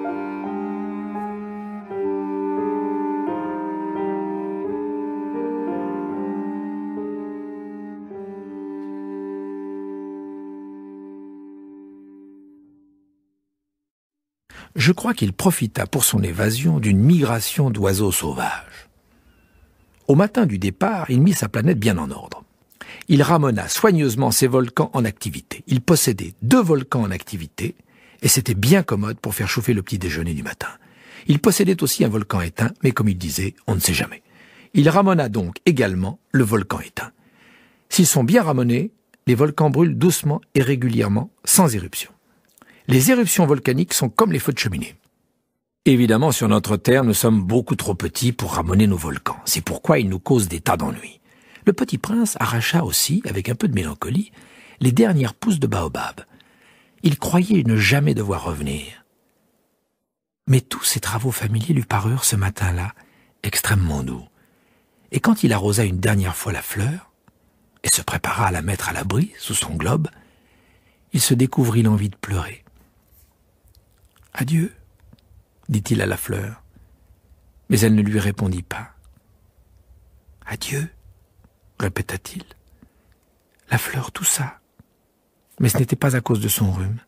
Je crois qu'il profita pour son évasion d'une migration d'oiseaux sauvages. Au matin du départ, il mit sa planète bien en ordre. Il ramena soigneusement ses volcans en activité. Il possédait 2 volcans en activité, et c'était bien commode pour faire chauffer le petit déjeuner du matin. Il possédait aussi un volcan éteint, mais comme il disait, on ne sait jamais. Il ramena donc également le volcan éteint. S'ils sont bien ramenés, les volcans brûlent doucement et régulièrement, sans éruption. Les éruptions volcaniques sont comme les feux de cheminée. Évidemment, sur notre Terre, nous sommes beaucoup trop petits pour ramener nos volcans. C'est pourquoi ils nous causent des tas d'ennuis. Le petit prince arracha aussi, avec un peu de mélancolie, les dernières pousses de baobab. Il croyait ne jamais devoir revenir. Mais tous ces travaux familiers lui parurent ce matin-là extrêmement doux. Et quand il arrosa une dernière fois la fleur, et se prépara à la mettre à l'abri sous son globe, il se découvrit l'envie de pleurer. « Adieu », dit-il à la fleur, mais elle ne lui répondit pas. « Adieu », répéta-t-il. La fleur toussa, mais ce n'était pas à cause de son rhume.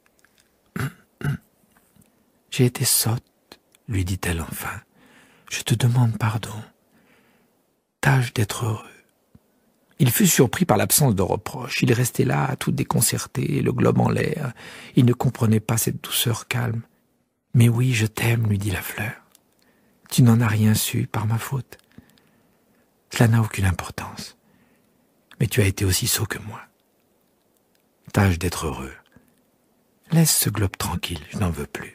« J'ai été sotte, lui dit-elle enfin. Je te demande pardon. Tâche d'être heureux. » Il fut surpris par l'absence de reproche. Il restait là, tout déconcerté, le globe en l'air. Il ne comprenait pas cette douceur calme. « Mais oui, je t'aime, lui dit la fleur. Tu n'en as rien su par ma faute. Cela n'a aucune importance. Mais tu as été aussi sot que moi. Tâche d'être heureux. Laisse ce globe tranquille, je n'en veux plus.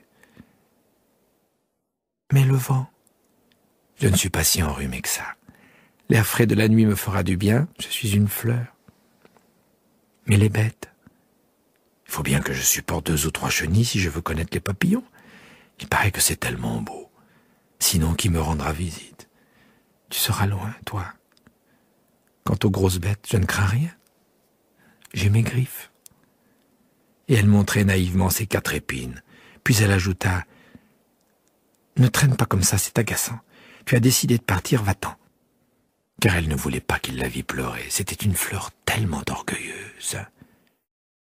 Mais le vent, je ne suis pas si enrhumé que ça. L'air frais de la nuit me fera du bien, je suis une fleur. Mais les bêtes, il faut bien que je supporte 2 ou 3 chenilles si je veux connaître les papillons. Il paraît que c'est tellement beau. Sinon, qui me rendra visite? Tu seras loin, toi. Quant aux grosses bêtes, je ne crains rien. J'ai mes griffes. » Et elle montrait naïvement ses 4 épines. Puis elle ajouta, « Ne traîne pas comme ça, c'est agaçant. Tu as décidé de partir, va-t'en. » Car elle ne voulait pas qu'il la vît pleurer. C'était une fleur tellement orgueilleuse.